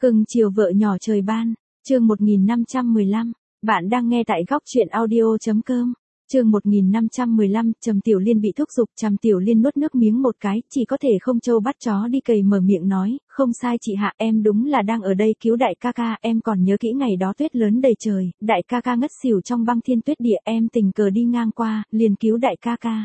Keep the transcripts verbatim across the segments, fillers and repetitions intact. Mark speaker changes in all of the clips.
Speaker 1: Cưng chiều vợ nhỏ trời ban, chương một nghìn năm trăm mười lăm, bạn đang nghe tại góc truyện audio.com. Chương một nghìn năm trăm mười lăm, Trầm Tiểu Liên bị thúc giục. Trầm Tiểu Liên nuốt nước miếng một cái, chỉ có thể không trâu bắt chó đi cày mở miệng nói, không sai chị Hạ, em đúng là đang ở đây cứu đại ca ca, em còn nhớ kỹ ngày đó tuyết lớn đầy trời, đại ca ca ngất xỉu trong băng thiên tuyết địa, em tình cờ đi ngang qua, liền cứu đại ca ca.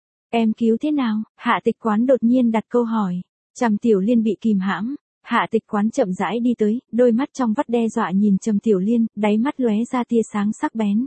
Speaker 1: Em cứu thế nào? Hạ Tịch Quán đột nhiên đặt câu hỏi. Trầm Tiểu Liên bị kìm hãm. Hạ Tịch Quán chậm rãi đi tới, đôi mắt trong vắt đe dọa nhìn Trầm Tiểu Liên, đáy mắt lóe ra tia sáng sắc bén.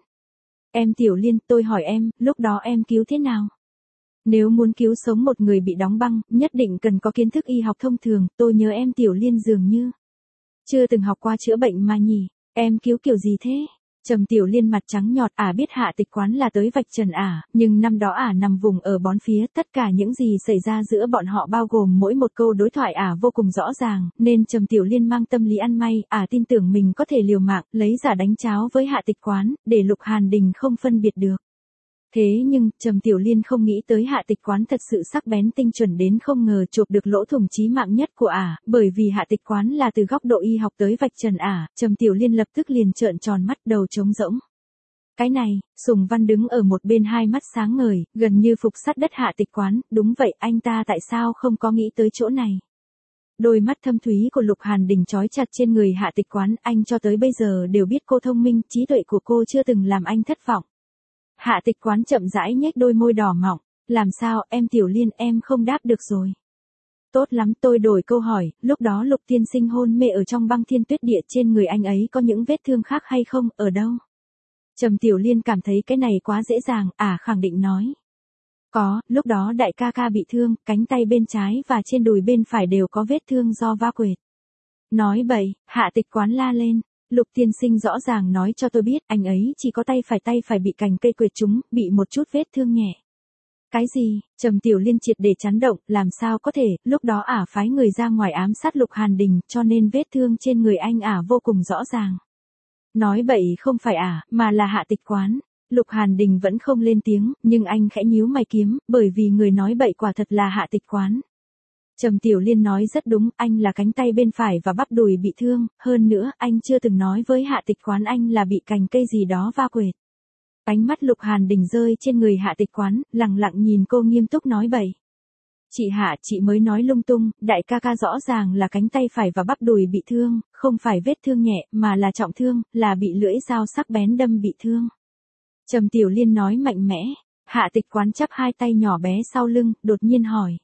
Speaker 1: Em Tiểu Liên, tôi hỏi em, lúc đó em cứu thế nào? Nếu muốn cứu sống một người bị đóng băng, nhất định cần có kiến thức y học thông thường, tôi nhớ em Tiểu Liên dường như chưa từng học qua chữa bệnh mà nhỉ, em cứu kiểu gì thế? Trầm Tiểu Liên mặt trắng nhọt, ả biết Hạ Tịch Quán là tới vạch trần ả, nhưng năm đó ả nằm vùng ở bón phía, tất cả những gì xảy ra giữa bọn họ bao gồm mỗi một câu đối thoại ả vô cùng rõ ràng, nên Trầm Tiểu Liên mang tâm lý ăn may, ả tin tưởng mình có thể liều mạng, lấy giả đánh cháo với Hạ Tịch Quán, để Lục Hàn Đình không phân biệt được. Thế nhưng, Trầm Tiểu Liên không nghĩ tới Hạ Tịch Quán thật sự sắc bén tinh chuẩn đến không ngờ chộp được lỗ thủng chí mạng nhất của ả, bởi vì Hạ Tịch Quán là từ góc độ y học tới vạch trần ả, Trầm Tiểu Liên lập tức liền trợn tròn mắt, đầu trống rỗng. Cái này, Sùng Văn đứng ở một bên hai mắt sáng ngời, gần như phục sát đất Hạ Tịch Quán, đúng vậy, anh ta tại sao không có nghĩ tới chỗ này? Đôi mắt thâm thúy của Lục Hàn Đình trói chặt trên người Hạ Tịch Quán, anh cho tới bây giờ đều biết cô thông minh, trí tuệ của cô chưa từng làm anh thất vọng. Hạ Tịch Quán chậm rãi nhếch đôi môi đỏ mọng, làm sao, em Tiểu Liên, em không đáp được rồi. Tốt lắm, tôi đổi câu hỏi, lúc đó Lục tiên sinh hôn mê ở trong băng thiên tuyết địa, trên người anh ấy có những vết thương khác hay không, ở đâu? Trầm Tiểu Liên cảm thấy cái này quá dễ dàng, ả à, khẳng định nói. Có, lúc đó đại ca ca bị thương, cánh tay bên trái và trên đùi bên phải đều có vết thương do va quệt. Nói bậy, Hạ Tịch Quán la lên. Lục tiên sinh rõ ràng nói cho tôi biết, anh ấy chỉ có tay phải tay phải bị cành cây quệt trúng, bị một chút vết thương nhẹ. Cái gì? Trầm Tiểu Liên triệt để chấn động, làm sao có thể, lúc đó ả phái người ra ngoài ám sát Lục Hàn Đình, cho nên vết thương trên người anh ả vô cùng rõ ràng. Nói bậy không phải ả, mà là Hạ Tịch Quán. Lục Hàn Đình vẫn không lên tiếng, nhưng anh khẽ nhíu mày kiếm, bởi vì người nói bậy quả thật là Hạ Tịch Quán. Trầm Tiểu Liên nói rất đúng, anh là cánh tay bên phải và bắp đùi bị thương, hơn nữa, anh chưa từng nói với Hạ Tịch Quán anh là bị cành cây gì đó va quệt. Ánh mắt Lục Hàn Đình rơi trên người Hạ Tịch Quán, lặng lặng nhìn cô nghiêm túc nói bậy. Chị Hạ, chị mới nói lung tung, đại ca ca rõ ràng là cánh tay phải và bắp đùi bị thương, không phải vết thương nhẹ, mà là trọng thương, là bị lưỡi dao sắc bén đâm bị thương. Trầm Tiểu Liên nói mạnh mẽ, Hạ Tịch Quán chắp hai tay nhỏ bé sau lưng, đột nhiên hỏi.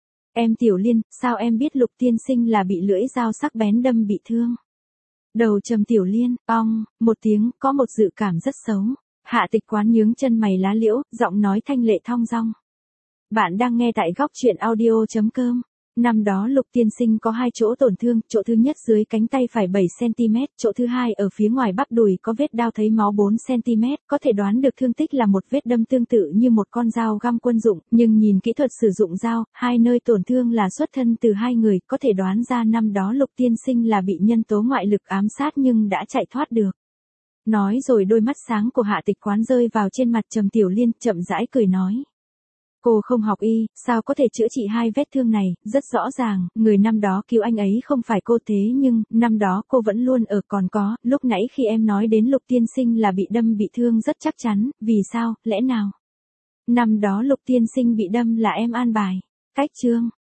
Speaker 1: Em Tiểu Liên, sao em biết Lục tiên sinh là bị lưỡi dao sắc bén đâm bị thương? Đầu Trầm Tiểu Liên, ong, một tiếng, có một dự cảm rất xấu. Hạ Tịch Quán nhướng chân mày lá liễu, giọng nói thanh lệ thong dong. Bạn đang nghe tại góc truyện audio.com. Năm đó Lục tiên sinh có hai chỗ tổn thương, chỗ thứ nhất dưới cánh tay phải bảy xăng-ti-mét, chỗ thứ hai ở phía ngoài bắp đùi có vết đao thấy máu bốn xăng-ti-mét, có thể đoán được thương tích là một vết đâm tương tự như một con dao găm quân dụng, nhưng nhìn kỹ thuật sử dụng dao, hai nơi tổn thương là xuất thân từ hai người, có thể đoán ra năm đó Lục tiên sinh là bị nhân tố ngoại lực ám sát nhưng đã chạy thoát được. Nói rồi đôi mắt sáng của Hạ Tịch Quán rơi vào trên mặt Trầm Tiểu Liên, chậm rãi cười nói. Cô không học y, sao có thể chữa trị hai vết thương này, rất rõ ràng, người năm đó cứu anh ấy không phải cô, thế nhưng, năm đó cô vẫn luôn ở, còn có, lúc nãy khi em nói đến Lục tiên sinh là bị đâm bị thương rất chắc chắn, vì sao, lẽ nào? Năm đó Lục tiên sinh bị đâm là em an bài. Cách chương,